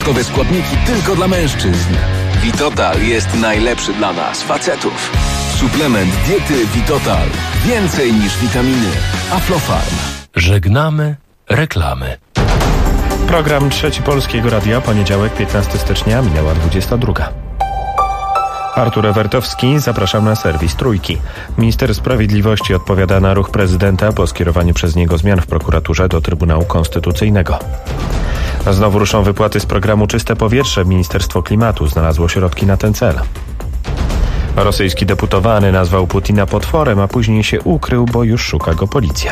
dodatkowe składniki tylko dla mężczyzn. Vitotal jest najlepszy dla nas, facetów. Suplement diety Vitotal. Więcej niż witaminy. Aflofarm. Żegnamy reklamy. Program Trzeci Polskiego Radia, poniedziałek, 15 stycznia, minęła 22. Artur Ewertowski, zapraszam na serwis Trójki. Minister Sprawiedliwości odpowiada na ruch prezydenta po skierowaniu przez niego zmian w prokuraturze do Trybunału Konstytucyjnego. Znowu ruszą wypłaty z programu Czyste Powietrze. Ministerstwo Klimatu znalazło środki na ten cel. Rosyjski deputowany nazwał Putina potworem, a później się ukrył, bo już szuka go policja.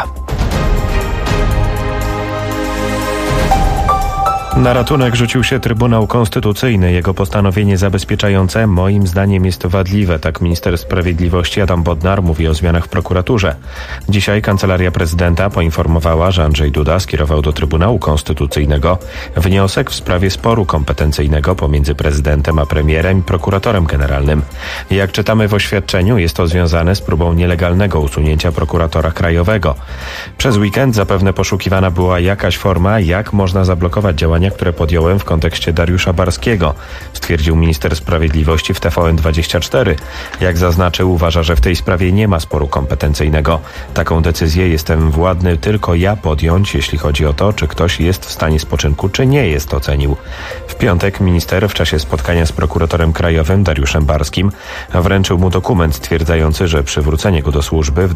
Na ratunek rzucił się Trybunał Konstytucyjny. Jego postanowienie zabezpieczające moim zdaniem jest wadliwe. Tak minister sprawiedliwości Adam Bodnar mówi o zmianach w prokuraturze. Dzisiaj Kancelaria Prezydenta poinformowała, że Andrzej Duda skierował do Trybunału Konstytucyjnego wniosek w sprawie sporu kompetencyjnego pomiędzy prezydentem a premierem i prokuratorem generalnym. Jak czytamy w oświadczeniu, jest to związane z próbą nielegalnego usunięcia prokuratora krajowego. Przez weekend zapewne poszukiwana była jakaś forma, jak można zablokować działania, które podjąłem w kontekście Dariusza Barskiego, stwierdził minister sprawiedliwości w TVN24. Jak zaznaczył, uważa, że w tej sprawie nie ma sporu kompetencyjnego. Taką decyzję jestem władny tylko ja podjąć, jeśli chodzi o to, czy ktoś jest w stanie spoczynku, czy nie jest, ocenił. W piątek minister w czasie spotkania z prokuratorem krajowym Dariuszem Barskim wręczył mu dokument stwierdzający, że przywrócenie go do służby w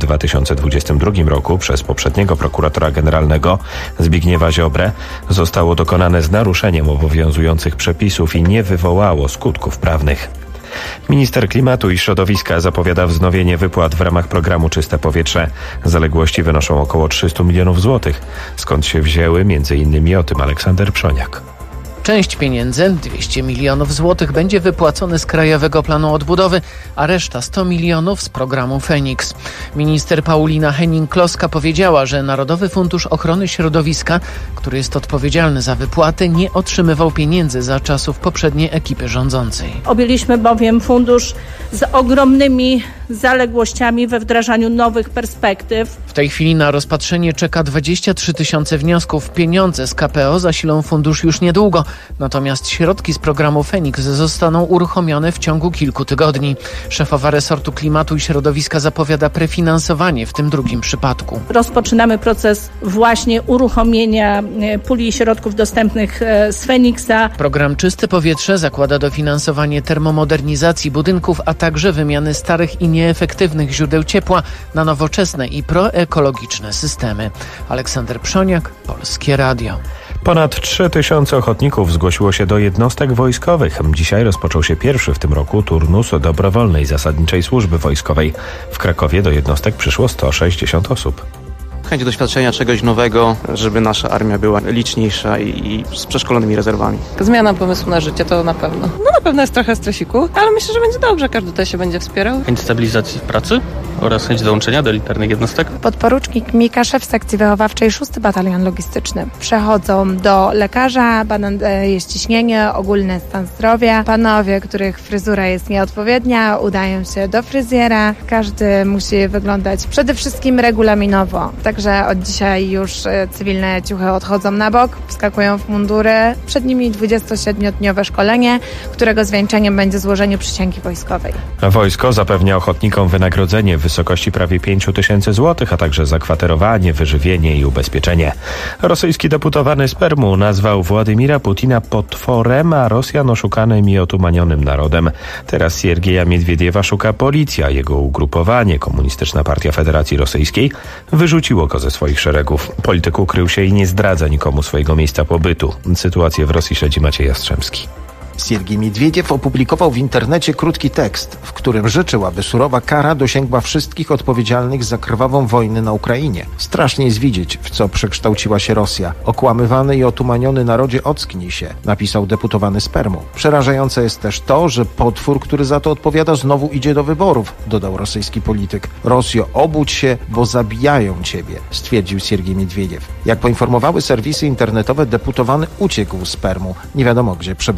2022 roku przez poprzedniego prokuratora generalnego Zbigniewa Ziobrę zostało dokonane z naruszeniem obowiązujących przepisów i nie wywołało skutków prawnych. Minister Klimatu i Środowiska zapowiada wznowienie wypłat w ramach programu Czyste Powietrze. Zaległości wynoszą około 300 milionów złotych. Skąd się wzięły? Między innymi o tym Aleksander Przoniak. Część pieniędzy, 200 milionów złotych, będzie wypłacone z Krajowego Planu Odbudowy, a reszta 100 milionów z programu Feniks. Minister Paulina Henning-Kloska powiedziała, że Narodowy Fundusz Ochrony Środowiska, który jest odpowiedzialny za wypłaty, nie otrzymywał pieniędzy za czasów poprzedniej ekipy rządzącej. Objęliśmy bowiem fundusz z ogromnymi zaległościami we wdrażaniu nowych perspektyw. W tej chwili na rozpatrzenie czeka 23 tysiące wniosków. Pieniądze z KPO zasilą fundusz już niedługo. Natomiast środki z programu Feniks zostaną uruchomione w ciągu kilku tygodni. Szefowa resortu Klimatu i Środowiska zapowiada prefinansowanie w tym drugim przypadku. Rozpoczynamy proces właśnie uruchomienia puli środków dostępnych z Feniksa. Program Czyste Powietrze zakłada dofinansowanie termomodernizacji budynków, a także wymiany starych i nieefektywnych źródeł ciepła na nowoczesne i proekologiczne systemy. Aleksander Przoniak, Polskie Radio. Ponad 3000 ochotników zgłosiło się do jednostek wojskowych. Dzisiaj rozpoczął się pierwszy w tym roku turnus dobrowolnej zasadniczej służby wojskowej. W Krakowie do jednostek przyszło 160 osób. Chęć doświadczenia czegoś nowego, żeby nasza armia była liczniejsza i z przeszkolonymi rezerwami. Zmiana pomysłu na życie to na pewno. Na pewno jest trochę stresiku, ale myślę, że będzie dobrze, każdy tutaj się będzie wspierał. Chęć stabilizacji w pracy oraz chęć dołączenia do elitarnych jednostek. Podporucznik Mika, szef sekcji wychowawczej 6 Batalion Logistyczny. Przechodzą do lekarza, jest ciśnienie, ogólny stan zdrowia. Panowie, których fryzura jest nieodpowiednia, udają się do fryzjera. Każdy musi wyglądać przede wszystkim regulaminowo. Także od dzisiaj już cywilne ciuchy odchodzą na bok, wskakują w mundury. Przed nimi 27-dniowe szkolenie, którego zwieńczeniem będzie złożenie przysięgi wojskowej. Wojsko zapewnia ochotnikom wynagrodzenie w wysokości prawie 5 000 złotych, a także zakwaterowanie, wyżywienie i ubezpieczenie. Rosyjski deputowany z Permu nazwał Władimira Putina potworem, a Rosjan oszukanym i otumanionym narodem. Teraz Siergieja Miedwiediewa szuka policja. Jego ugrupowanie, Komunistyczna Partia Federacji Rosyjskiej, wyrzuciło go ze swoich szeregów. Polityk ukrył się i nie zdradza nikomu swojego miejsca pobytu. Sytuację w Rosji śledzi Maciej Jastrzębski. Siergiej Miedwiediew opublikował w internecie krótki tekst, w którym życzył, aby surowa kara dosięgła wszystkich odpowiedzialnych za krwawą wojnę na Ukrainie. Strasznie jest widzieć, w co przekształciła się Rosja. Okłamywany i otumaniony narodzie, ocknij się, napisał deputowany z Permu. Przerażające jest też to, że potwór, który za to odpowiada, znowu idzie do wyborów, dodał rosyjski polityk. Rosjo, obudź się, bo zabijają ciebie, stwierdził Siergiej Miedwiediew. Jak poinformowały serwisy internetowe, deputowany uciekł z Permu. Nie wiadomo, gdzie przebywa. W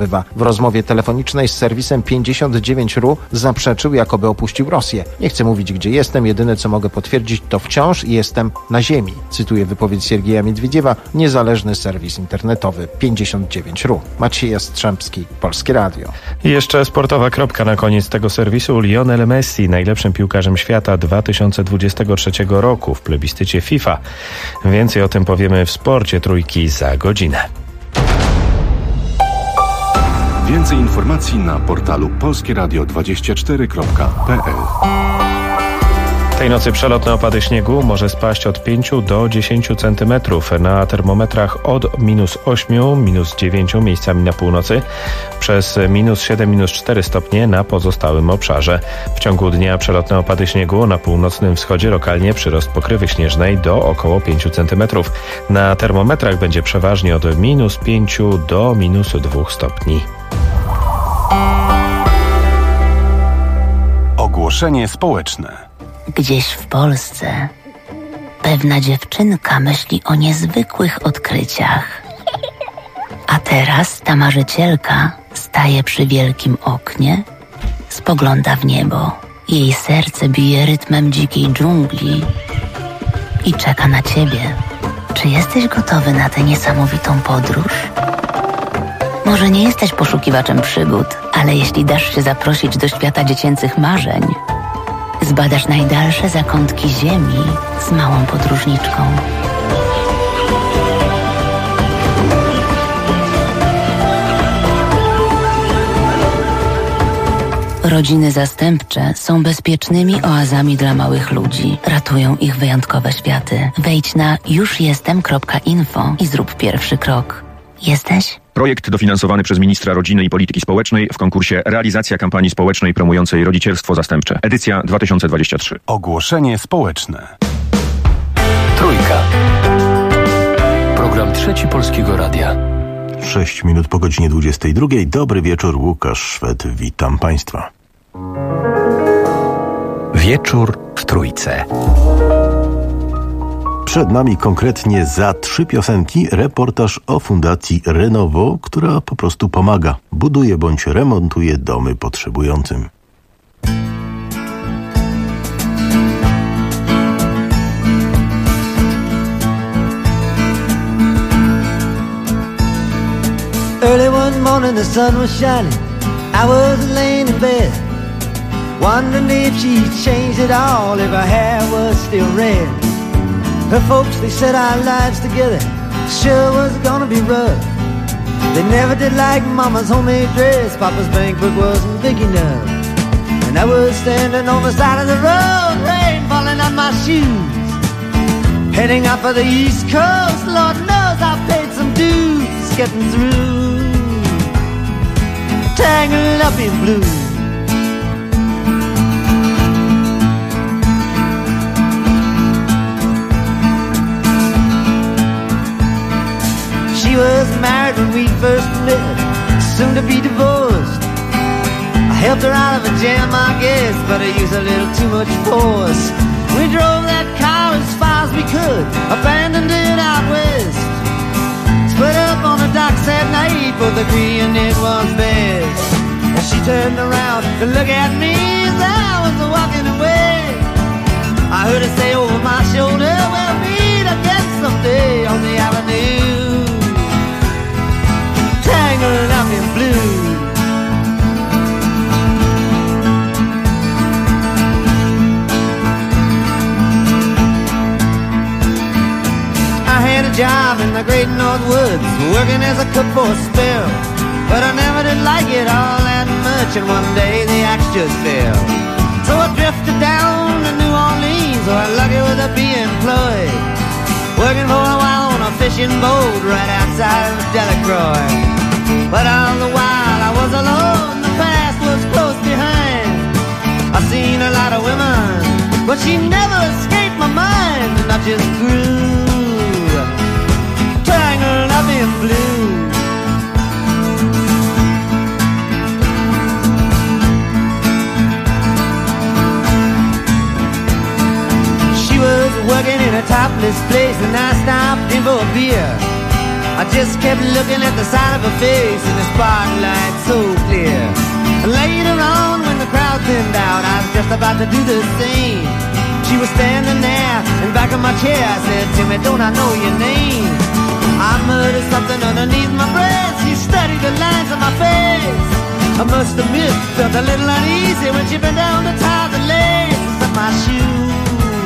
rozmowie telefonicznej z serwisem 59RU zaprzeczył, jakoby opuścił Rosję. Nie chcę mówić, gdzie jestem, jedyne co mogę potwierdzić, to wciąż jestem na ziemi. Cytuję wypowiedź Siergieja Miedwiediewa, niezależny serwis internetowy 59RU. Maciej Jastrzębski, Polskie Radio. I jeszcze sportowa kropka na koniec tego serwisu. Lionel Messi, najlepszym piłkarzem świata 2023 roku w plebiscycie FIFA. Więcej o tym powiemy w Sporcie Trójki za godzinę. Więcej informacji na portalu polskieradio24.pl. Tej nocy przelotne opady śniegu może spaść od 5 do 10 cm. Na termometrach od -8, -9 miejscami na północy, przez -7, -4 stopnie na pozostałym obszarze. W ciągu dnia przelotne opady śniegu na północnym wschodzie, lokalnie przyrost pokrywy śnieżnej do około 5 cm. Na termometrach będzie przeważnie od -5 do -2 stopni. Ogłoszenie społeczne. Gdzieś w Polsce pewna dziewczynka myśli o niezwykłych odkryciach. A teraz ta marzycielka staje przy wielkim oknie, spogląda w niebo. Jej serce bije rytmem dzikiej dżungli i czeka na ciebie. Czy jesteś gotowy na tę niesamowitą podróż? Może nie jesteś poszukiwaczem przygód, ale jeśli dasz się zaprosić do świata dziecięcych marzeń, zbadasz najdalsze zakątki ziemi z małą podróżniczką. Rodziny zastępcze są bezpiecznymi oazami dla małych ludzi. Ratują ich wyjątkowe światy. Wejdź na jużjestem.info i zrób pierwszy krok. Jesteś? Projekt dofinansowany przez ministra rodziny i polityki społecznej w konkursie Realizacja kampanii społecznej promującej rodzicielstwo zastępcze. Edycja 2023. Ogłoszenie społeczne. Trójka. Program Trzeci Polskiego Radia. 6 minut po godzinie 22. Dobry wieczór, Łukasz Szwed. Witam Państwa. Wieczór w Trójce. Przed nami konkretnie za 3 piosenki reportaż o Fundacji Renowo, która po prostu pomaga, buduje bądź remontuje domy potrzebującym. Early one morning the sun was shining, I was laying in bed, wondering if she'd changed it all, if her hair was still red. Her folks, they said our lives together sure was gonna be rough. They never did like Mama's homemade dress, Papa's bank book wasn't big enough. And I was standing on the side of the road, rain falling on my shoes, heading out for the East Coast. Lord knows I paid some dues getting through, tangled up in blue. She was married when we first met, soon to be divorced. I helped her out of a jam, I guess, but I used a little too much force. We drove that car as far as we could, abandoned it out west. Split up on the docks that night, both agreeing it was best. And she turned around to look at me as I was walking away. I heard her say over my shoulder, we'll meet again someday on the avenue, tangled up in blue. I had a job in the great North Woods, working as a cook for a spell, but I never did like it all that much, and one day the axe just fell. So I drifted down to New Orleans, where I'm lucky with a be employed, working for a while on a fishing boat right outside of Delacroix. But all the while I was alone, the past was close behind. I seen a lot of women, but she never escaped my mind, and I just grew tangled up in blue. She was working in a topless place, and I stopped in for a beer. I just kept looking at the side of her face in the spotlight so And later on, when the crowd thinned out, I was just about to do the same. She was standing there in back of my chair. I said, Timmy, don't I know your name? I muttered something underneath my breath. She studied the lines on my face. I must admit, felt a little uneasy when she bent down to tie the laces of my shoes.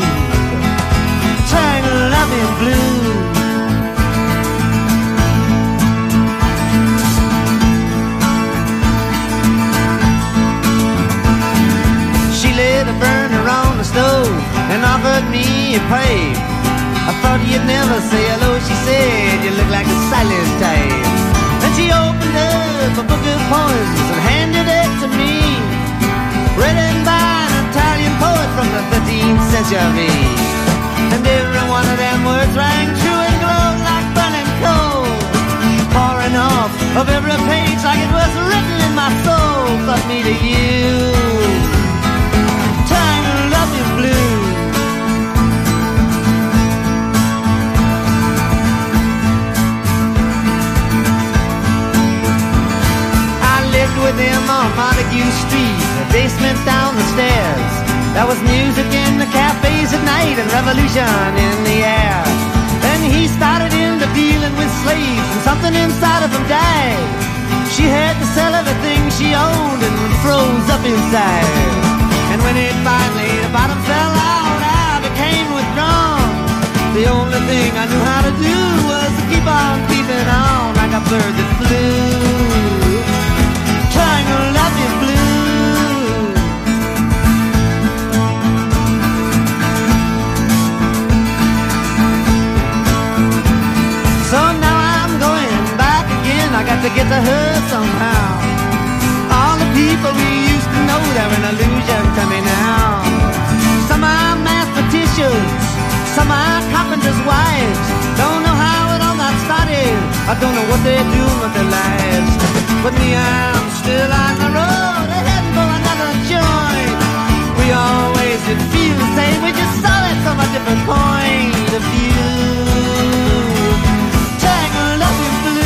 Triangle loving blue. She lit a burner on the stove and offered me a pipe. I thought you'd never say hello, she said, you look like a silent type. Then she opened up a book of poems and handed it to me, written by an Italian poet from the 13th century. And every one of them words rang true and glowed like burning coal, pouring off of every page like it was written in my soul. But me to you, Triangle loving blue. With him on Montague Street, the basement down the stairs. There was music in the cafes at night and revolution in the air. Then he started into dealing with slaves and something inside of him died. She had to sell everything she owned and froze up inside. And when it finally, the bottom fell out, I became withdrawn. The only thing I knew how to do was to keep on keeping on like a bird that flew. Triangle loving blue. So now I'm going back again. I got to get to her somehow. All the people we used to know, they're an illusion to me now. Some are mathematicians, some are carpenters' wives. Don't know how it all got started. I don't know what they're doing with their lives. But me, I'm still on the road, heading for another joint. We always did feel the same, we just saw it from a different point of view. Triangle loving blue.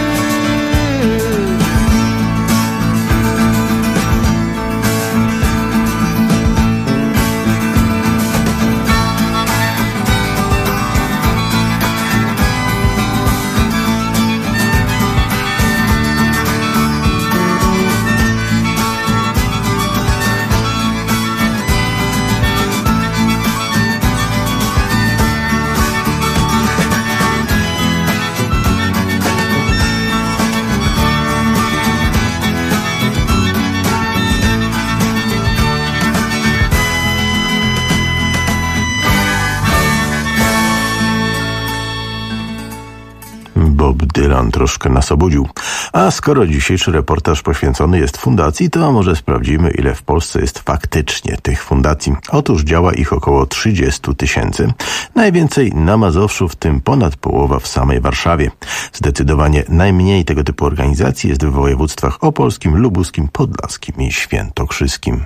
Bob Dylan troszkę nas obudził. A skoro dzisiejszy reportaż poświęcony jest fundacji, to może sprawdzimy, ile w Polsce jest faktycznie tych fundacji. Otóż działa ich około 30 000. Najwięcej na Mazowszu, w tym ponad połowa w samej Warszawie. Zdecydowanie najmniej tego typu organizacji jest w województwach opolskim, lubuskim, podlaskim i świętokrzyskim.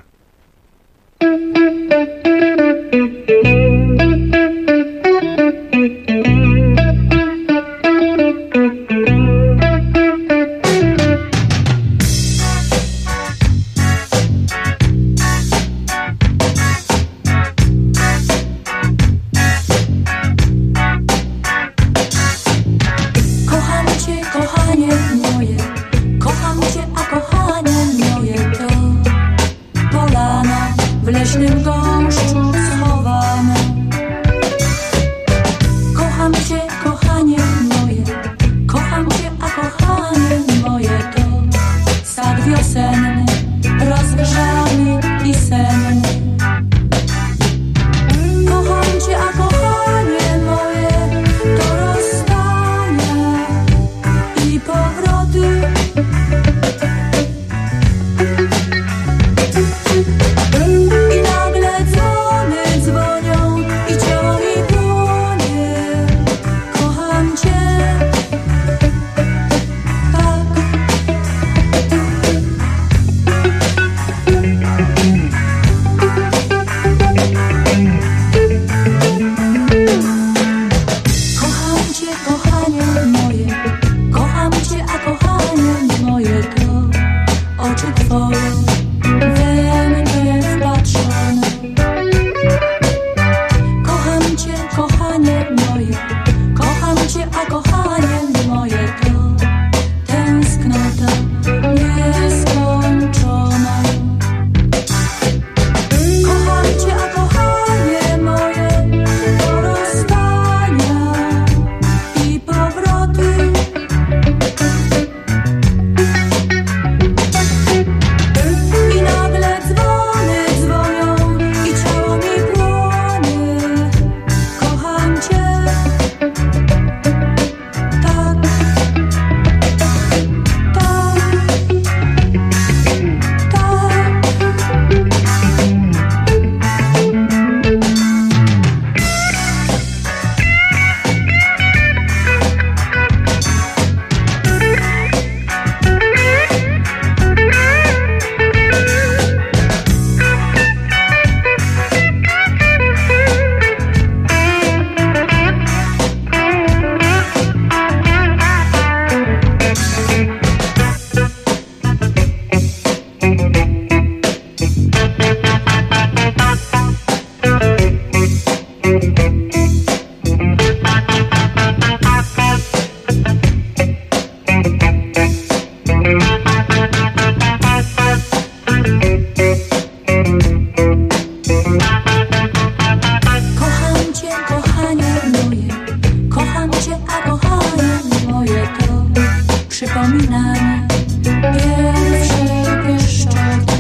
Kocham cię, kochanie moje, kocham cię, a kochanie moje to przypomina mi pierwsze pieszczoty.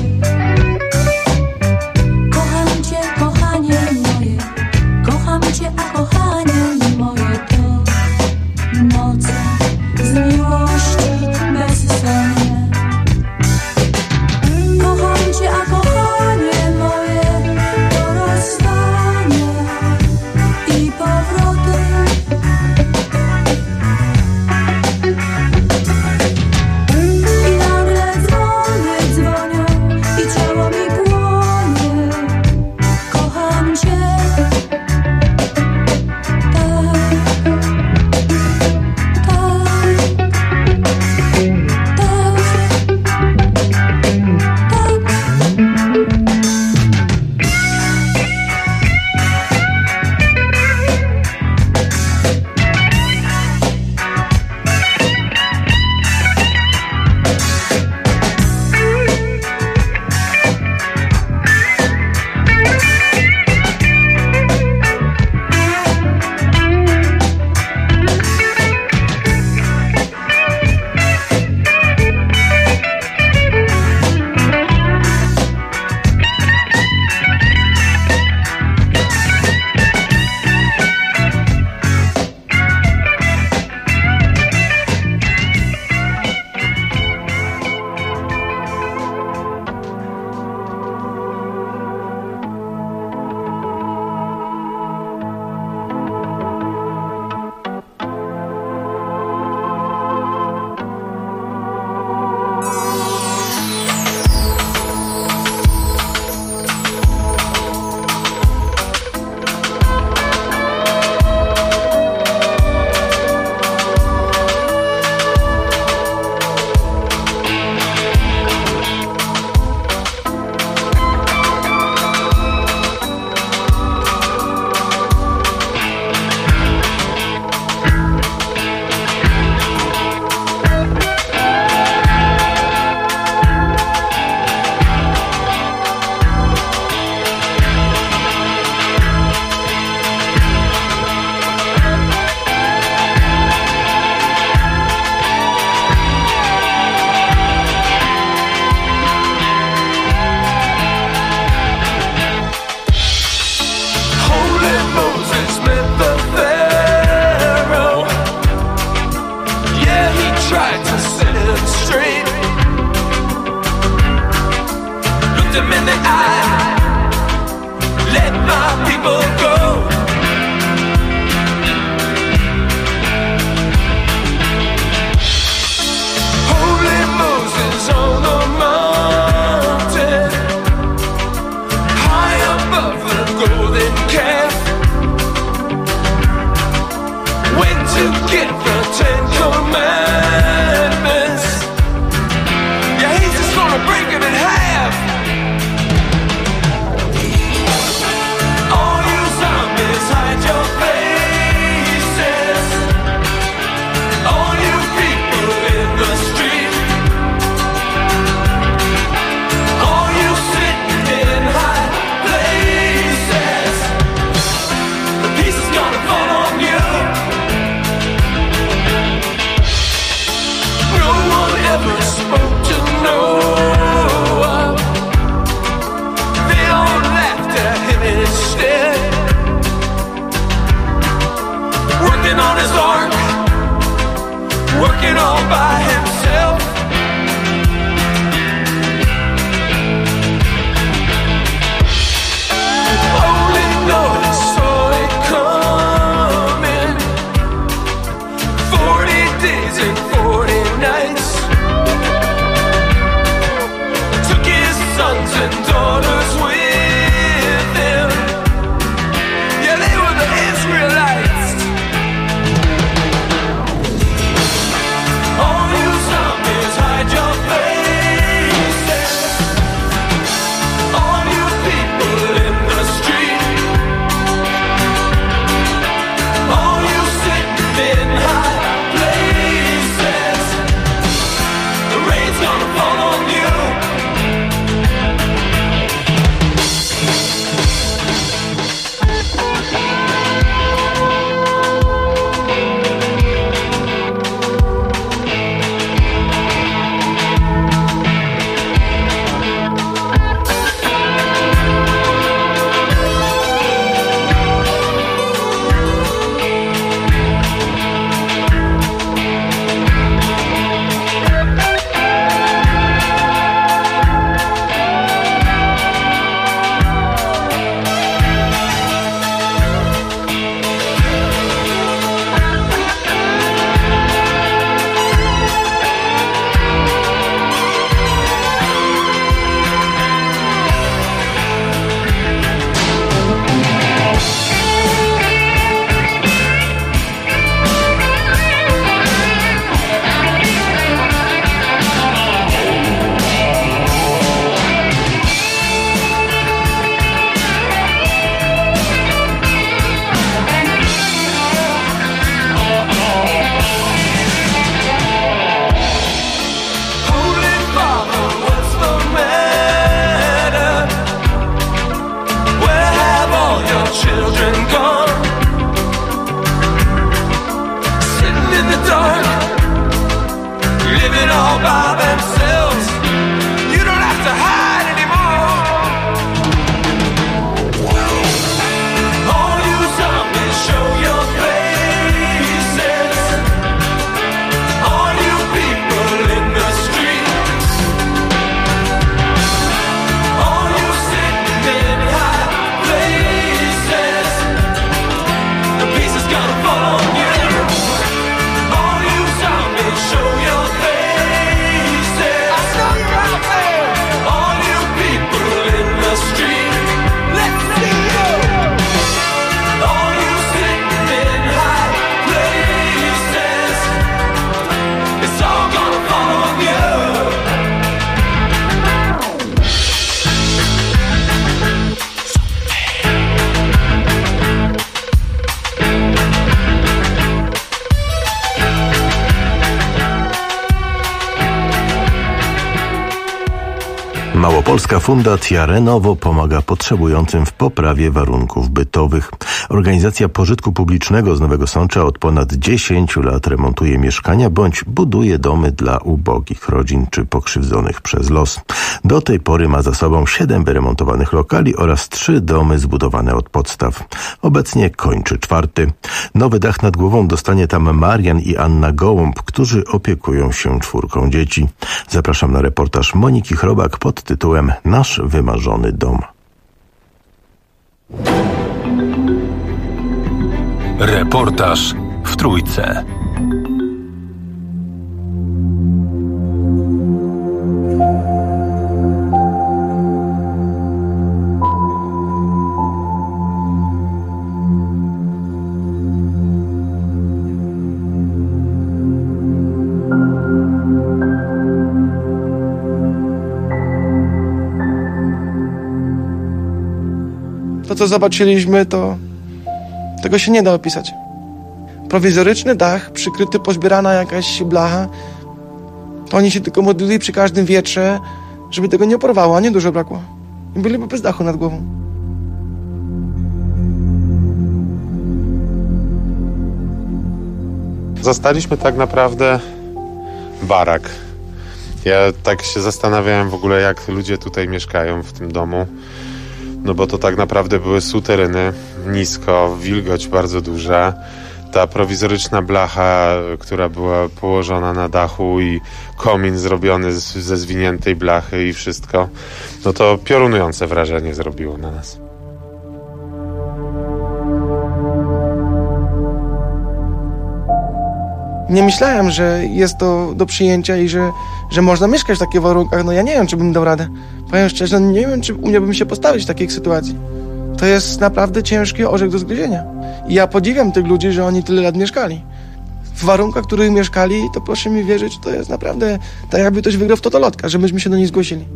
Kocham cię, kochanie moje, kocham cię, a kochanie moje to noce z miłości bezsennie. Małopolska Fundacja Renowo pomaga potrzebującym w poprawie warunków bytowych. Organizacja pożytku publicznego z Nowego Sącza od ponad 10 lat remontuje mieszkania bądź buduje domy dla ubogich rodzin czy pokrzywdzonych przez los. Do tej pory ma za sobą 7 wyremontowanych lokali oraz 3 domy zbudowane od podstaw. Obecnie kończy 4. Nowy dach nad głową dostanie tam Marian i Anna Gołąb, którzy opiekują się 4 dzieci. Zapraszam na reportaż Moniki Chrobak pod tytułem Nasz wymarzony dom. Reportaż w Trójce. To, co zobaczyliśmy, to tego się nie da opisać. Prowizoryczny dach, przykryty, pozbierana jakaś blacha. To oni się tylko modlili przy każdym wietrze, żeby tego nie porwało, a nie dużo brakło. I byliby bez dachu nad głową. Zastaliśmy tak naprawdę barak. Ja tak się zastanawiałem w ogóle, jak ludzie tutaj mieszkają w tym domu. No bo to tak naprawdę były sutereny, nisko, wilgoć bardzo duża. Ta prowizoryczna blacha, która była położona na dachu i komin zrobiony ze zwiniętej blachy i wszystko, no to piorunujące wrażenie zrobiło na nas. Nie myślałem, że jest to do przyjęcia i że można mieszkać w takich warunkach. No ja nie wiem, czy bym dał radę. Powiem szczerze, nie wiem, czy umiałbym się postawić w takiej sytuacji. To jest naprawdę ciężki orzech do zgryzienia. I ja podziwiam tych ludzi, że oni tyle lat mieszkali. W warunkach, w których mieszkali, to proszę mi wierzyć, to jest naprawdę tak, jakby ktoś wygrał w totolotka, że myśmy się do nich zgłosili.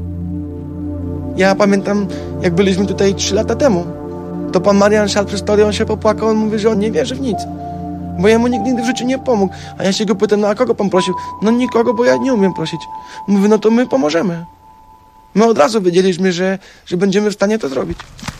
Ja pamiętam, jak byliśmy tutaj 3 lata temu, to pan Marian szedł przy stole, on się popłakał, on mówi, że on nie wierzy w nic. Bo jemu nikt nigdy w życiu nie pomógł. A ja się go pytam, no a kogo pan prosił? No nikogo, bo ja nie umiem prosić. Mówi, no to my pomożemy. My od razu wiedzieliśmy, że będziemy w stanie to zrobić.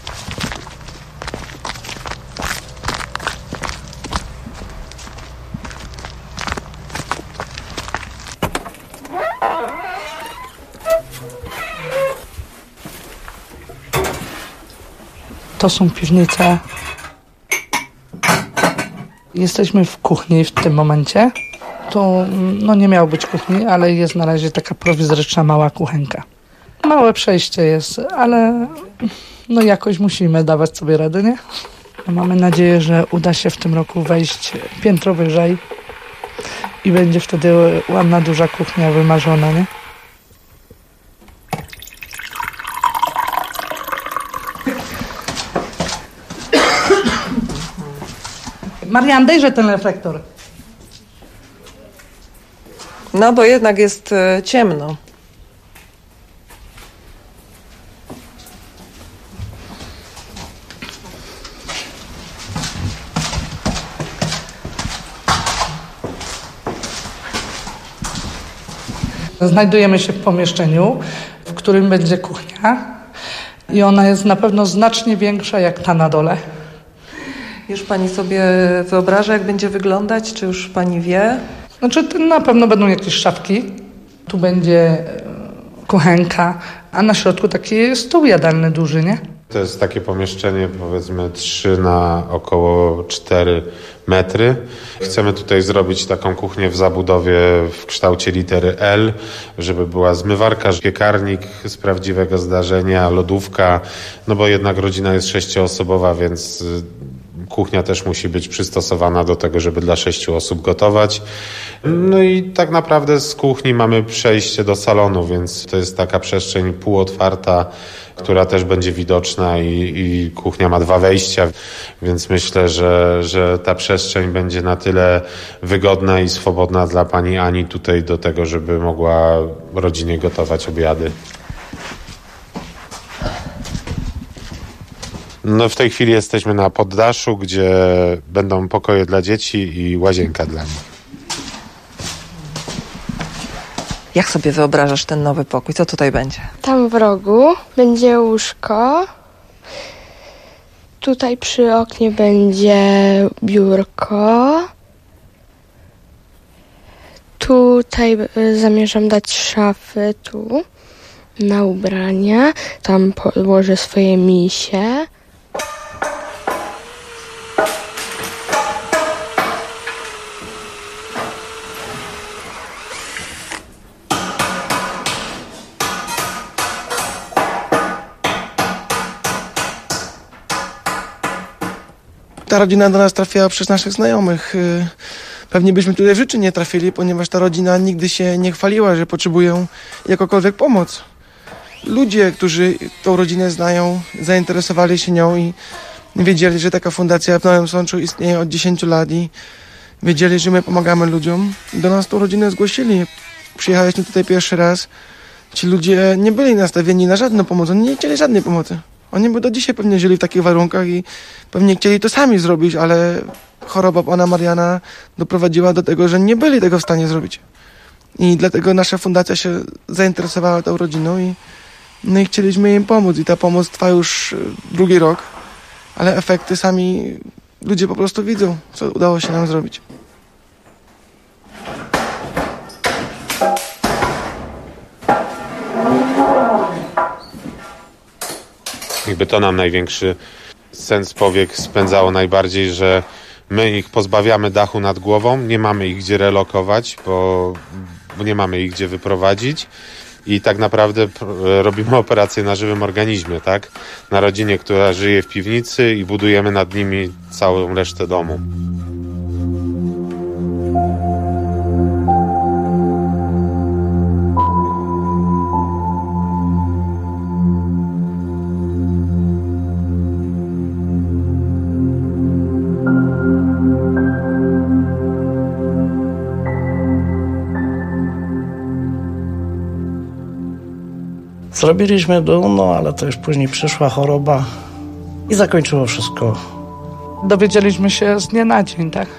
To są piwnice. Jesteśmy w kuchni w tym momencie. To nie miało być kuchni, ale jest na razie taka prowizoryczna mała kuchenka. Małe przejście jest, ale jakoś musimy dawać sobie radę, nie? Mamy nadzieję, że uda się w tym roku wejść piętro wyżej i będzie wtedy ładna, duża kuchnia wymarzona, nie? Marian, dejże ten reflektor. No bo jednak jest ciemno. Znajdujemy się w pomieszczeniu, w którym będzie kuchnia i ona jest na pewno znacznie większa jak ta na dole. Już pani sobie wyobraża, jak będzie wyglądać? Czy już pani wie? Znaczy, na pewno będą jakieś szafki. Tu będzie kuchenka, a na środku taki stół jadalny duży, nie? To jest takie pomieszczenie, powiedzmy 3 na około 4 metry. Chcemy tutaj zrobić taką kuchnię w zabudowie w kształcie litery L, żeby była zmywarka, piekarnik z prawdziwego zdarzenia, lodówka, no bo jednak rodzina jest 6-osobowa, więc kuchnia też musi być przystosowana do tego, żeby dla 6 osób gotować. No i tak naprawdę z kuchni mamy przejście do salonu, więc to jest taka przestrzeń półotwarta, która też będzie widoczna i kuchnia ma 2 wejścia, więc myślę, że ta przestrzeń będzie na tyle wygodna i swobodna dla pani Ani tutaj do tego, żeby mogła rodzinie gotować obiady. No w tej chwili jesteśmy na poddaszu, gdzie będą pokoje dla dzieci i łazienka dla nich. Jak sobie wyobrażasz ten nowy pokój? Co tutaj będzie? Tam w rogu będzie łóżko. Tutaj przy oknie będzie biurko. Tutaj zamierzam dać szafy tu na ubrania. Tam położę swoje misie. Ta rodzina do nas trafiła przez naszych znajomych. Pewnie byśmy tutaj w życiu nie trafili, ponieważ ta rodzina nigdy się nie chwaliła, że potrzebują jakąkolwiek pomoc. Ludzie, którzy tą rodzinę znają, zainteresowali się nią i wiedzieli, że taka fundacja w Nowym Sączu istnieje od 10 lat i wiedzieli, że my pomagamy ludziom. Do nas tą rodzinę zgłosili. Przyjechaliśmy tutaj pierwszy raz. Ci ludzie nie byli nastawieni na żadną pomoc, oni nie chcieli żadnej pomocy. Oni by do dzisiaj pewnie żyli w takich warunkach i pewnie chcieli to sami zrobić, ale choroba pana Mariana doprowadziła do tego, że nie byli tego w stanie zrobić. I dlatego nasza fundacja się zainteresowała tą rodziną i chcieliśmy im pomóc. I ta pomoc trwa już 2. rok, ale efekty sami ludzie po prostu widzą, co udało się nam zrobić. Jakby to nam największy sens powiek spędzało najbardziej, że my ich pozbawiamy dachu nad głową, nie mamy ich gdzie relokować, bo nie mamy ich gdzie wyprowadzić i tak naprawdę robimy operację na żywym organizmie, tak? Na rodzinie, która żyje w piwnicy i budujemy nad nimi całą resztę domu. Zrobiliśmy dół, ale to już później przyszła choroba i zakończyło wszystko. Dowiedzieliśmy się z dnia na dzień, tak?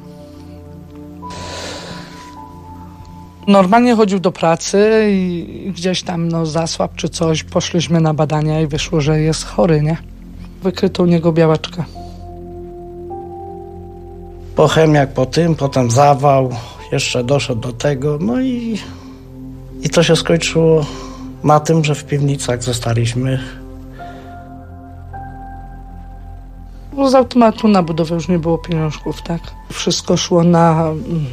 Normalnie chodził do pracy i gdzieś tam zasłabł czy coś. Poszliśmy na badania i wyszło, że jest chory, nie? Wykryto u niego białaczkę. Po chemiach, po tym, potem zawał, jeszcze doszedł do tego, i to się skończyło na tym, że w piwnicach zostaliśmy. Z automatu na budowę już nie było pieniążków, tak? Wszystko szło na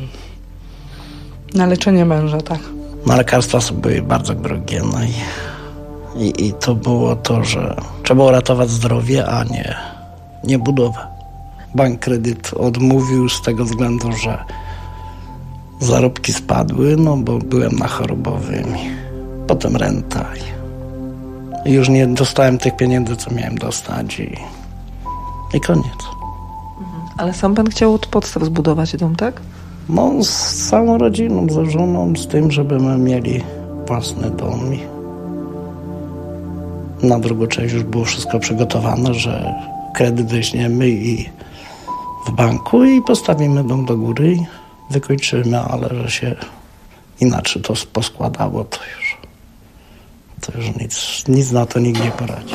leczenie męża, tak? Lekarstwa były bardzo drogie, i to było to, że trzeba uratować zdrowie, a nie budowę. Bank kredyt odmówił z tego względu, że zarobki spadły, bo byłem na chorobowym. Potem renta i już nie dostałem tych pieniędzy, co miałem dostać i koniec. Ale sam pan chciał od podstaw zbudować dom, tak? Z całą rodziną, z żoną, z tym, żeby my mieli własny dom. Na drugą część już było wszystko przygotowane, że kredyt weźmiemy i w banku i postawimy dom do góry i wykończymy, ale że się inaczej to poskładało, to już nic na to nikt nie poradzi.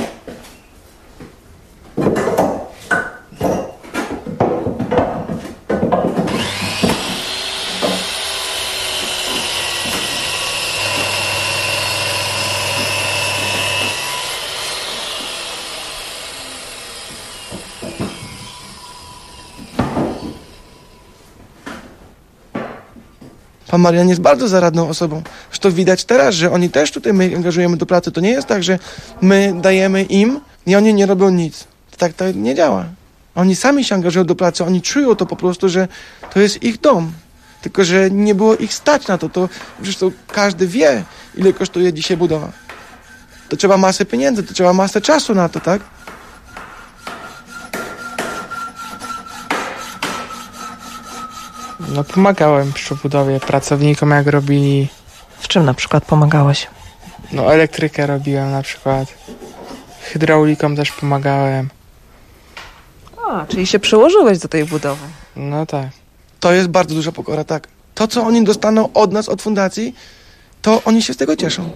Pan Marian jest bardzo zaradną osobą. Zresztą widać teraz, że oni też tutaj my ich angażujemy do pracy. To nie jest tak, że my dajemy im i oni nie robią nic. Tak to nie działa. Oni sami się angażują do pracy, oni czują to po prostu, że to jest ich dom. Tylko że nie było ich stać na to. To zresztą każdy wie, ile kosztuje dzisiaj budowa. To trzeba masę pieniędzy, to trzeba masę czasu na to, tak? Pomagałem przy budowie pracownikom, jak robili. W czym na przykład pomagałeś? Elektrykę robiłem na przykład. Hydraulikom też pomagałem. Czyli się przyłożyłeś do tej budowy. No tak. To jest bardzo duża pokora, tak. To, co oni dostaną od nas, od fundacji, to oni się z tego cieszą.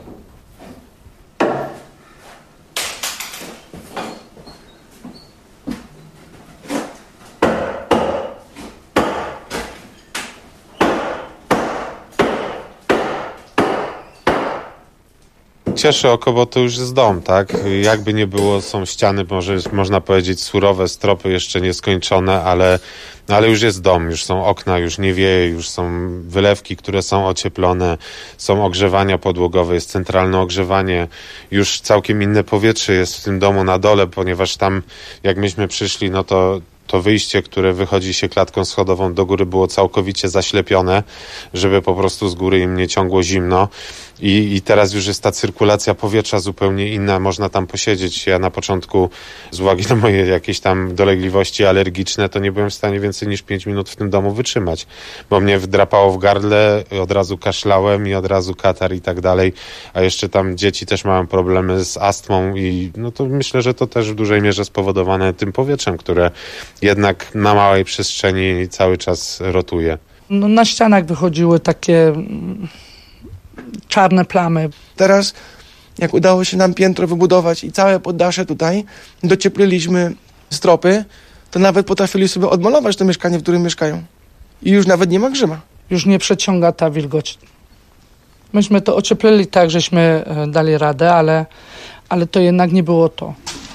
Cieszy oko, bo to już jest dom, tak? Jakby nie było, są ściany, można powiedzieć surowe, stropy jeszcze nieskończone, ale już jest dom, już są okna, już nie wieje, już są wylewki, które są ocieplone, są ogrzewania podłogowe, jest centralne ogrzewanie, już całkiem inne powietrze jest w tym domu na dole, ponieważ tam jak myśmy przyszli, no to wyjście, które wychodzi się klatką schodową do góry, było całkowicie zaślepione, żeby po prostu z góry im nie ciągło zimno. I teraz już jest ta cyrkulacja powietrza zupełnie inna, można tam posiedzieć. Ja na początku z uwagi na moje jakieś tam dolegliwości alergiczne, to nie byłem w stanie więcej niż 5 minut w tym domu wytrzymać, bo mnie wdrapało w gardle, od razu kaszlałem i od razu katar i tak dalej, a jeszcze tam dzieci też mają problemy z astmą i no to myślę, że to też w dużej mierze spowodowane tym powietrzem, które jednak na małej przestrzeni cały czas rotuje. No, na ścianach wychodziły takie czarne plamy. Teraz, jak udało się nam piętro wybudować i całe poddasze tutaj, dociepliliśmy stropy, to nawet potrafili sobie odmalować to mieszkanie, w którym mieszkają. I już nawet nie ma grzyma. Już nie przeciąga ta wilgoć. Myśmy to ocieplili tak, żeśmy dali radę, ale to jednak nie było to.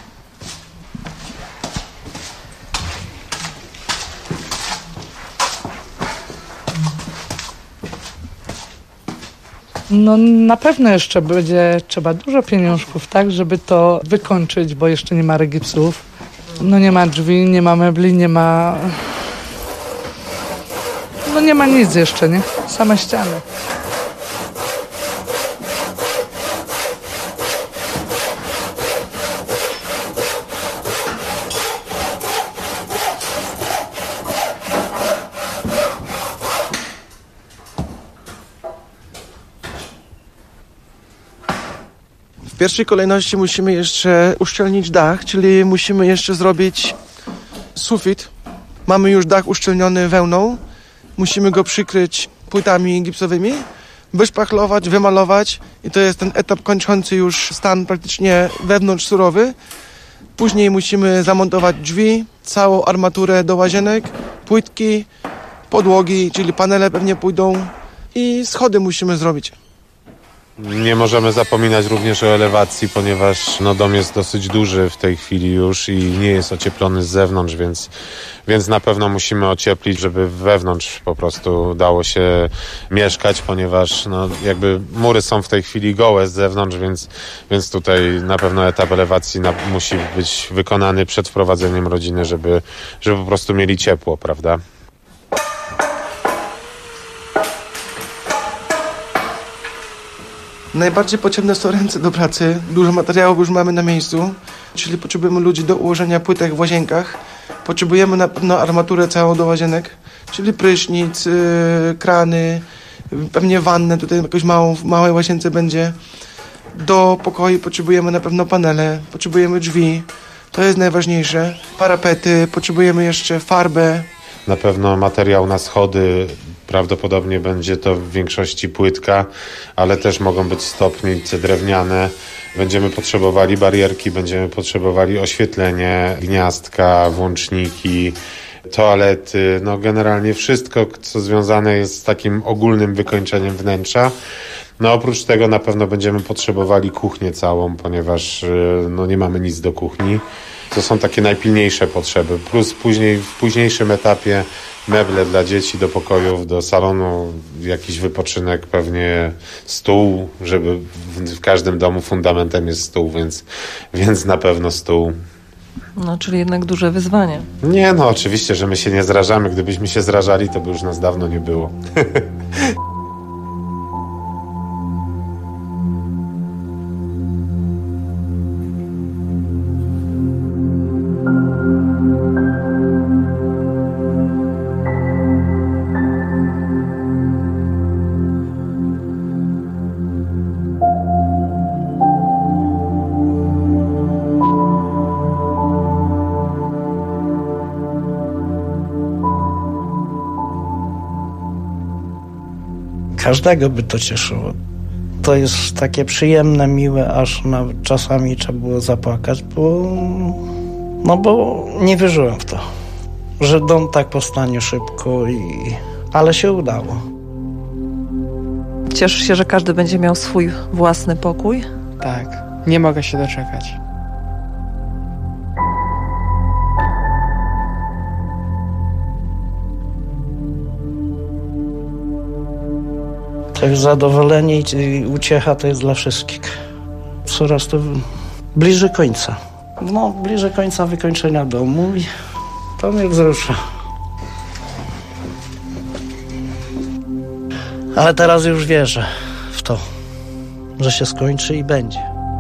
No na pewno jeszcze będzie trzeba dużo pieniążków, tak, żeby to wykończyć, bo jeszcze nie ma regipsów. No nie ma drzwi, nie ma mebli, nie ma... No nie ma nic jeszcze, nie? Same ściany. W pierwszej kolejności musimy jeszcze uszczelnić dach, czyli musimy jeszcze zrobić sufit. Mamy już dach uszczelniony wełną. Musimy go przykryć płytami gipsowymi, wyszpachlować, wymalować i to jest ten etap kończący już stan praktycznie wewnątrz surowy. Później musimy zamontować drzwi, całą armaturę do łazienek, płytki, podłogi, czyli panele pewnie pójdą i schody musimy zrobić. Nie możemy zapominać również o elewacji, ponieważ dom jest dosyć duży w tej chwili już i nie jest ocieplony z zewnątrz, więc na pewno musimy ocieplić, żeby wewnątrz po prostu dało się mieszkać, ponieważ jakby mury są w tej chwili gołe z zewnątrz, więc tutaj na pewno etap elewacji musi być wykonany przed wprowadzeniem rodziny, żeby po prostu mieli ciepło, prawda? Najbardziej potrzebne są ręce do pracy. Dużo materiałów już mamy na miejscu, czyli potrzebujemy ludzi do ułożenia płytek w łazienkach. Potrzebujemy na pewno armaturę całą do łazienek, czyli prysznic, krany, pewnie wannę, tutaj jakoś w małej łazience będzie. Do pokoi potrzebujemy na pewno panele, potrzebujemy drzwi, to jest najważniejsze. Parapety, potrzebujemy jeszcze farbę. Na pewno materiał na schody, prawdopodobnie będzie to w większości płytka, ale też mogą być stopnice drewniane. Będziemy potrzebowali barierki, będziemy potrzebowali oświetlenie, gniazdka, włączniki, toalety, generalnie wszystko, co związane jest z takim ogólnym wykończeniem wnętrza. Oprócz tego na pewno będziemy potrzebowali kuchnię całą, ponieważ nie mamy nic do kuchni. To są takie najpilniejsze potrzeby, plus w późniejszym etapie meble dla dzieci, do pokojów, do salonu, jakiś wypoczynek, pewnie stół, żeby w każdym domu fundamentem jest stół, więc na pewno stół. Czyli jednak duże wyzwanie. Nie, oczywiście, że my się nie zrażamy. Gdybyśmy się zrażali, to by już nas dawno nie było. Każdego by to cieszyło. To jest takie przyjemne, miłe, aż czasami trzeba było zapłakać, bo nie wierzyłem w to, że dom tak powstanie szybko, ale się udało. Cieszysz się, że każdy będzie miał swój własny pokój? Tak, nie mogę się doczekać. To jest zadowolenie i uciecha to jest dla wszystkich. Coraz to bliżej końca. Bliżej końca wykończenia domu i to mnie wzrusza. Ale teraz już wierzę w to, że się skończy i będzie.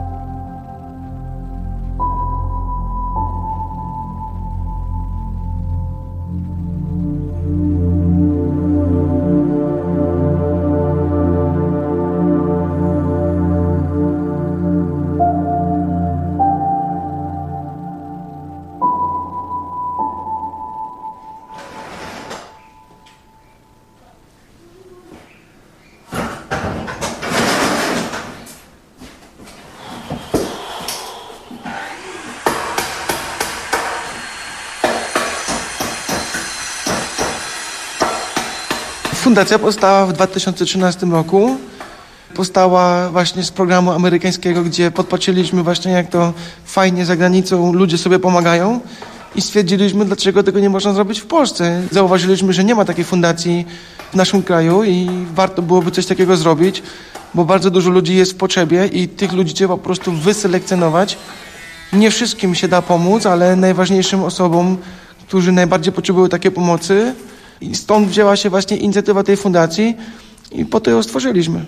Fundacja powstała w 2013 roku. Powstała właśnie z programu amerykańskiego, gdzie podpatrzyliśmy właśnie, jak to fajnie za granicą ludzie sobie pomagają i stwierdziliśmy, dlaczego tego nie można zrobić w Polsce. Zauważyliśmy, że nie ma takiej fundacji w naszym kraju i warto byłoby coś takiego zrobić, bo bardzo dużo ludzi jest w potrzebie i tych ludzi trzeba po prostu wyselekcjonować. Nie wszystkim się da pomóc, ale najważniejszym osobom, którzy najbardziej potrzebują takiej pomocy. I stąd wzięła się właśnie inicjatywa tej fundacji i po to ją stworzyliśmy.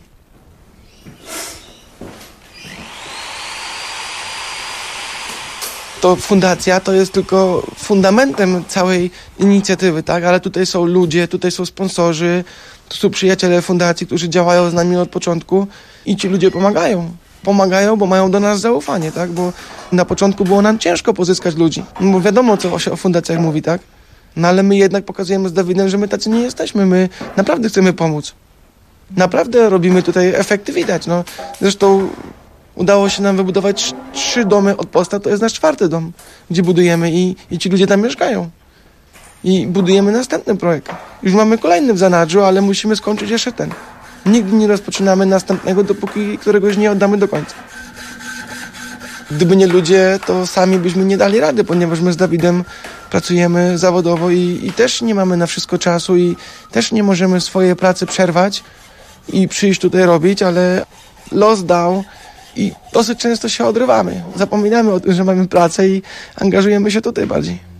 To fundacja to jest tylko fundamentem całej inicjatywy, tak? Ale tutaj są ludzie, tutaj są sponsorzy, to są przyjaciele fundacji, którzy działają z nami od początku i ci ludzie pomagają. Pomagają, bo mają do nas zaufanie, tak? Bo na początku było nam ciężko pozyskać ludzi. Bo wiadomo, co się o fundacjach mówi, tak? No ale my jednak pokazujemy z Dawidem, że my tacy nie jesteśmy. My naprawdę chcemy pomóc. Naprawdę robimy tutaj efekty, widać. No. Zresztą udało się nam wybudować 3 domy od podstaw. To jest nasz 4. dom, gdzie budujemy i ci ludzie tam mieszkają. I budujemy następny projekt. Już mamy kolejny w zanadrzu, ale musimy skończyć jeszcze ten. Nigdy nie rozpoczynamy następnego, dopóki któregoś nie oddamy do końca. Gdyby nie ludzie, to sami byśmy nie dali rady, ponieważ my z Dawidem pracujemy zawodowo i też nie mamy na wszystko czasu i też nie możemy swojej pracy przerwać i przyjść tutaj robić, ale los dał i dosyć często się odrywamy. Zapominamy o tym, że mamy pracę i angażujemy się tutaj bardziej.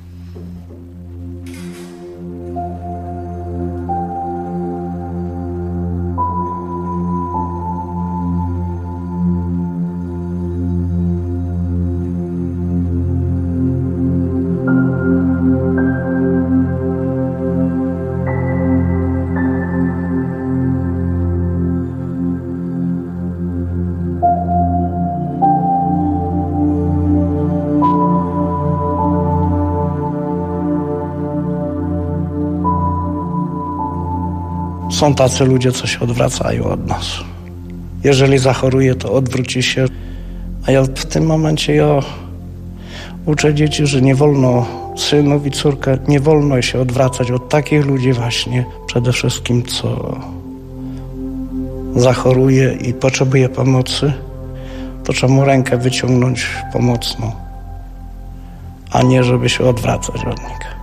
Są tacy ludzie, co się odwracają od nas. Jeżeli zachoruje, to odwróci się. A ja w tym momencie uczę dzieci, że nie wolno, synów i córkę, nie wolno się odwracać od takich ludzi właśnie. Przede wszystkim, co zachoruje i potrzebuje pomocy, to trzeba mu rękę wyciągnąć pomocną, a nie żeby się odwracać od nich.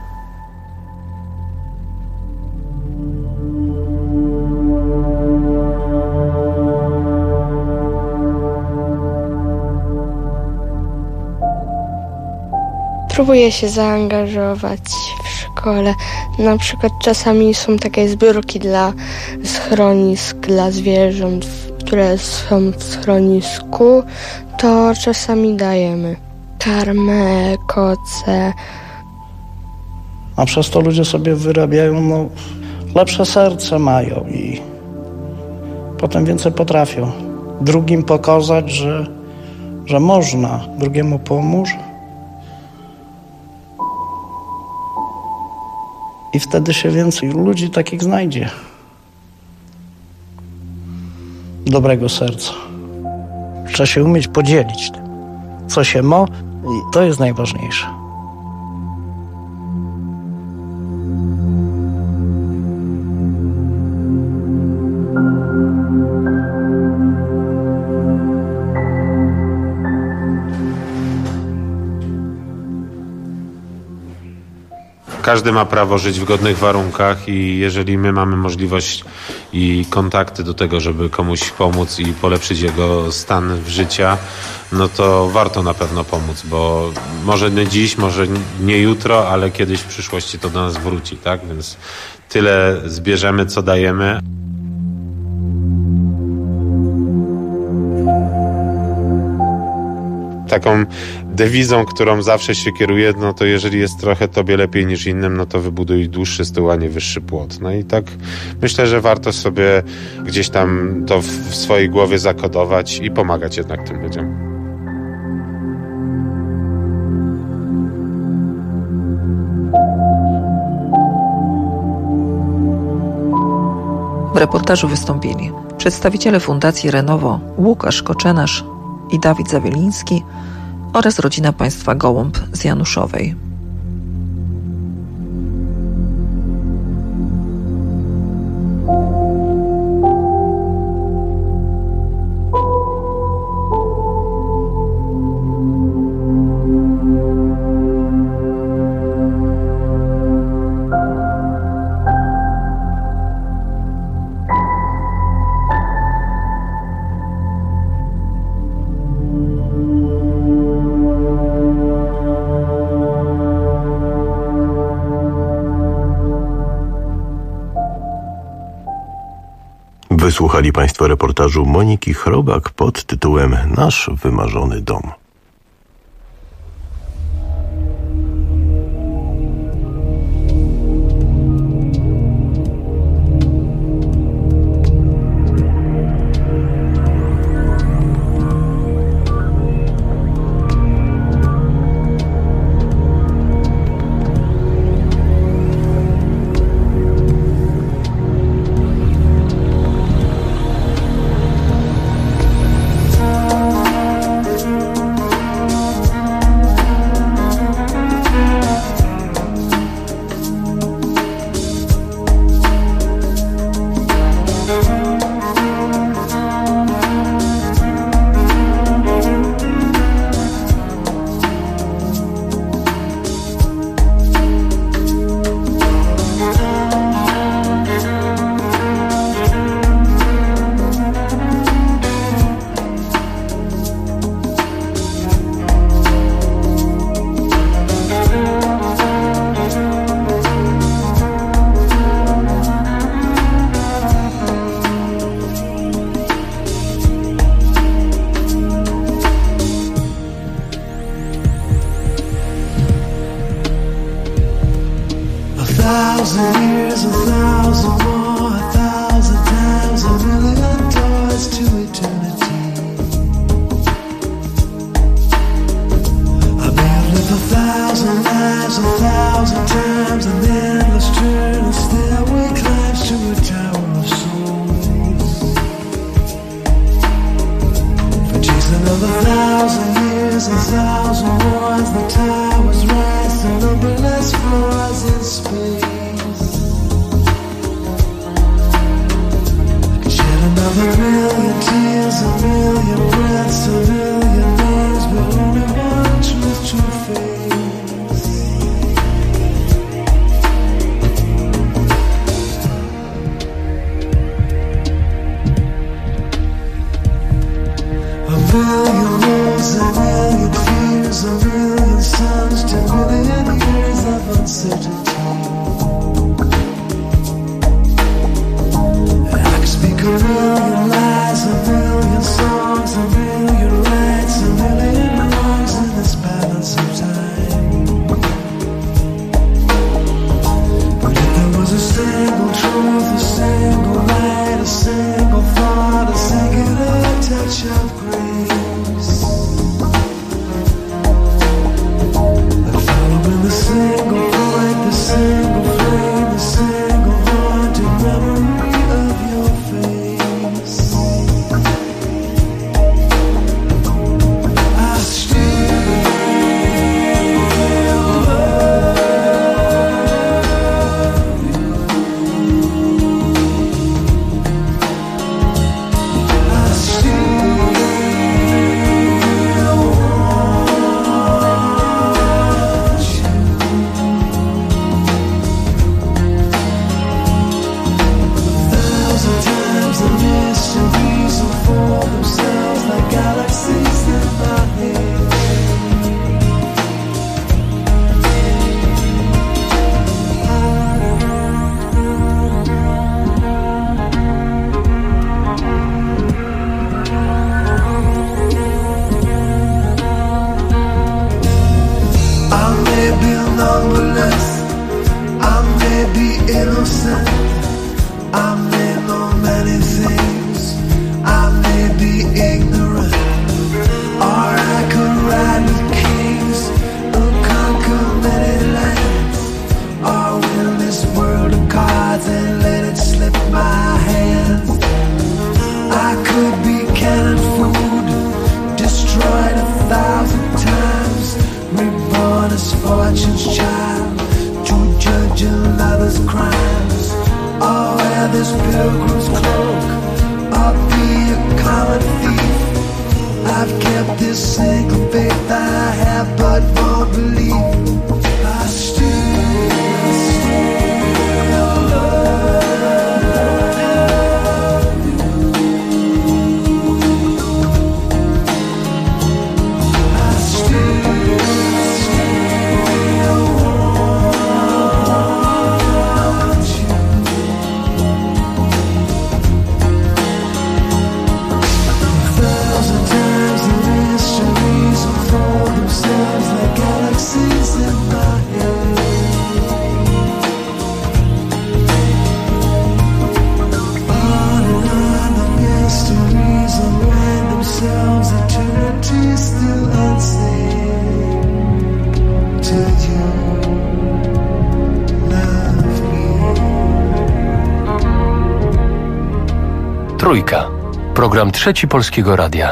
Próbuję się zaangażować w szkole. Na przykład czasami są takie zbiórki dla schronisk, dla zwierząt, które są w schronisku, to czasami dajemy karmę, koce. A przez to ludzie sobie wyrabiają, lepsze serce mają i potem więcej potrafią. Drugim pokazać, że można, drugiemu pomóż. I wtedy się więcej ludzi takich znajdzie. dobrego serca. Trzeba się umieć podzielić tym, co się ma, i to jest najważniejsze. Każdy ma prawo żyć w godnych warunkach i jeżeli my mamy możliwość i kontakty do tego, żeby komuś pomóc i polepszyć jego stan życia, no to warto na pewno pomóc, bo może nie dziś, może nie jutro, ale kiedyś w przyszłości to do nas wróci, tak? Więc tyle zbierzemy, co dajemy. Taką dewizą, którą zawsze się kieruję, no to jeżeli jest trochę tobie lepiej niż innym, no to wybuduj dłuższy stół, a nie wyższy płot. No i tak myślę, że warto sobie gdzieś tam to w swojej głowie zakodować i pomagać jednak tym ludziom. W reportażu wystąpili przedstawiciele Fundacji Renowo Łukasz Koczenasz i Dawid Zawieliński oraz rodzina państwa Gołąb z Januszowej. Wysłuchali Państwo reportażu Moniki Chrobak pod tytułem Nasz wymarzony dom. I've kept this single faith I have but for belief. I still love you. I still want you. Thousand times the mysteries unfold themselves like galaxies in my head. On and on the mysteries unwind themselves, eternity still unsaid. Till you love me. Trójka. Program Trzeci Polskiego Radia.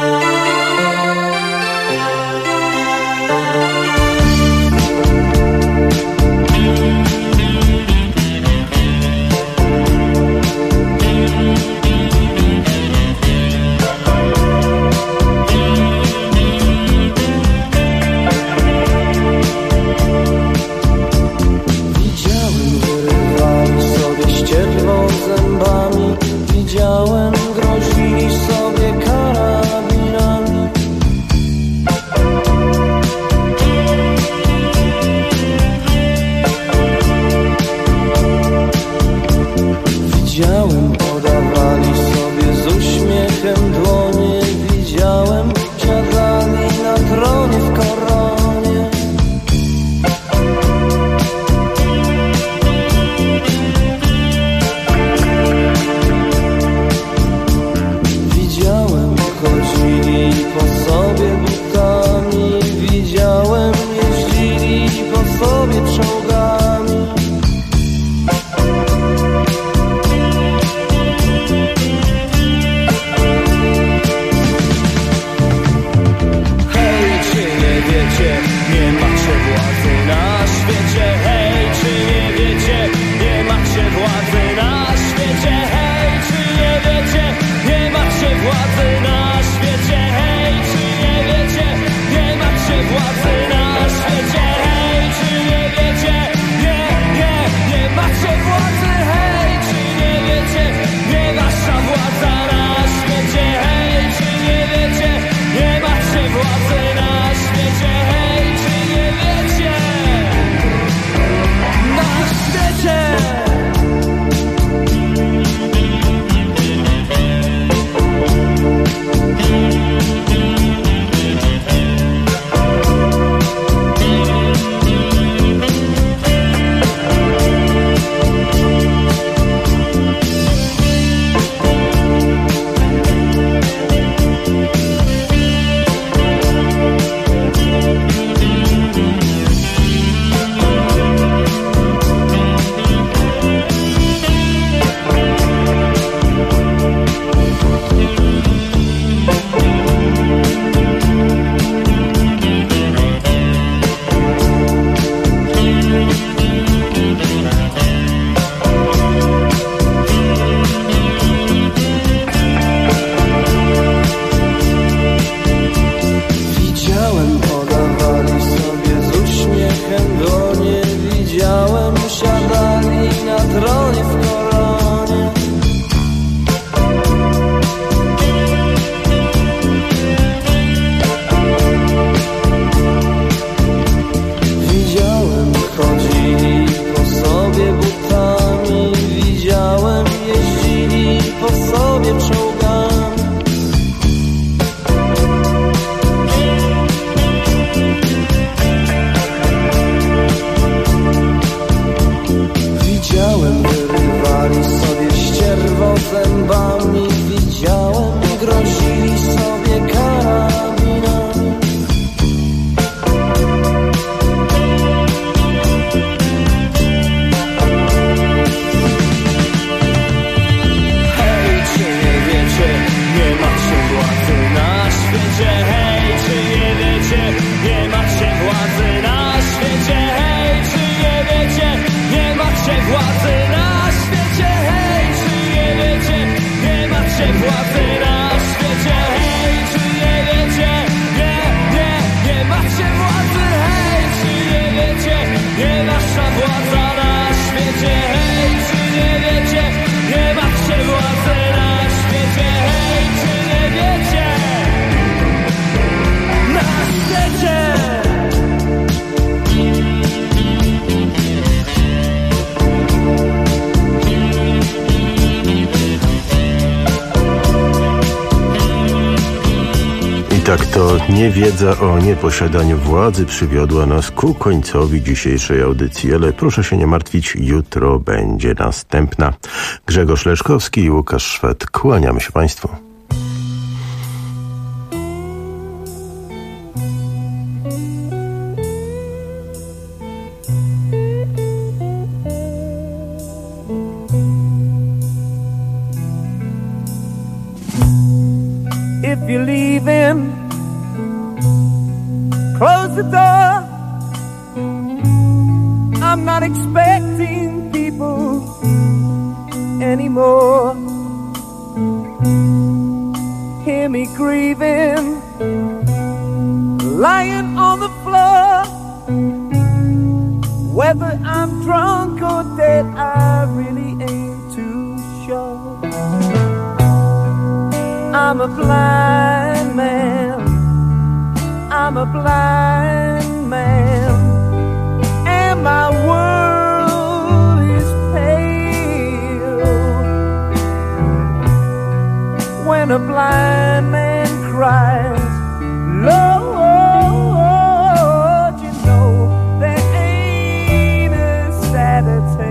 Widziałem, wyrywali sobie ścierwą zębami. Widziałem, grozili sobie karabinami. tak to niewiedza o nieposiadaniu władzy przywiodła nas ku końcowi dzisiejszej audycji, ale proszę się nie martwić, jutro będzie następna. Grzegorz Leszkowski i Łukasz Szwed. Kłaniamy się Państwu. If you're leaving, close the door. I'm not expecting people anymore. Hear me grieving, lying on the floor. Whether I'm drunk or dead, I really ain't too sure. I'm a blind man, I'm a blind man, and my world is pale. When a blind man cries, Lord, you know there ain't a sadder tale.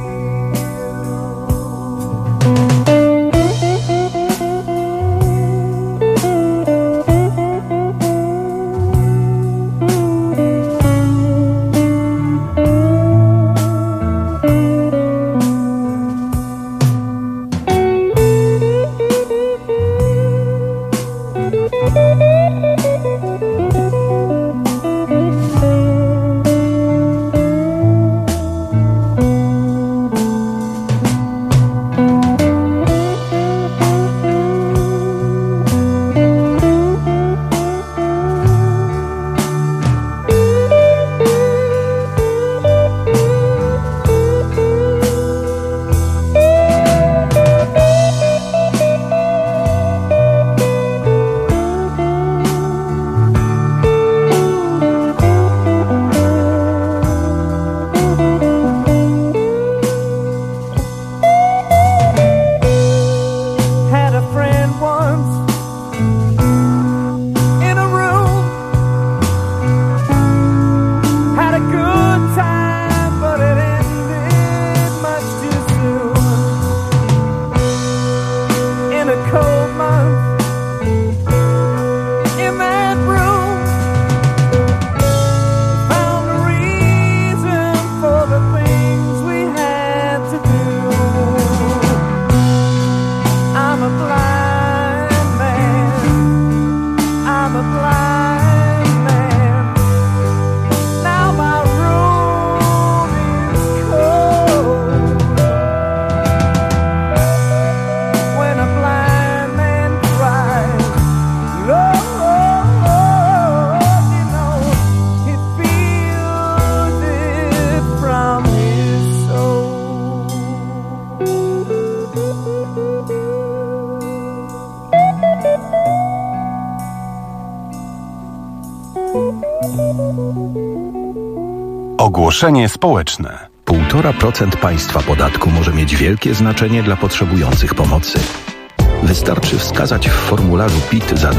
Ogłoszenie społeczne. 1,5% państwa podatku może mieć wielkie znaczenie dla potrzebujących pomocy. Wystarczy wskazać w formularzu PIT za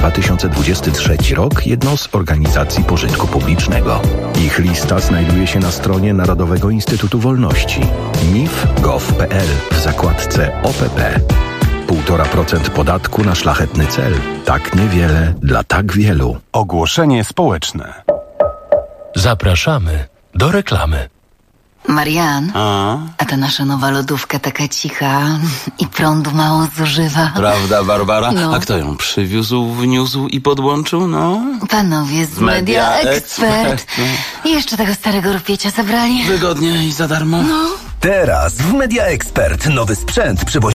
2023 rok jedną z organizacji pożytku publicznego. Ich lista znajduje się na stronie Narodowego Instytutu Wolności mif.gov.pl w zakładce OPP. 1,5% podatku na szlachetny cel. Tak niewiele dla tak wielu. Ogłoszenie społeczne. Zapraszamy do reklamy. Marian, a ta nasza nowa lodówka taka cicha i prądu mało zużywa. Prawda, Barbara? No. A kto ją przywiózł, wniósł i podłączył, no? Panowie z Media Expert. I jeszcze tego starego rupiecia zabrali. Wygodnie i za darmo. No. Teraz w Media Expert nowy sprzęt przywozi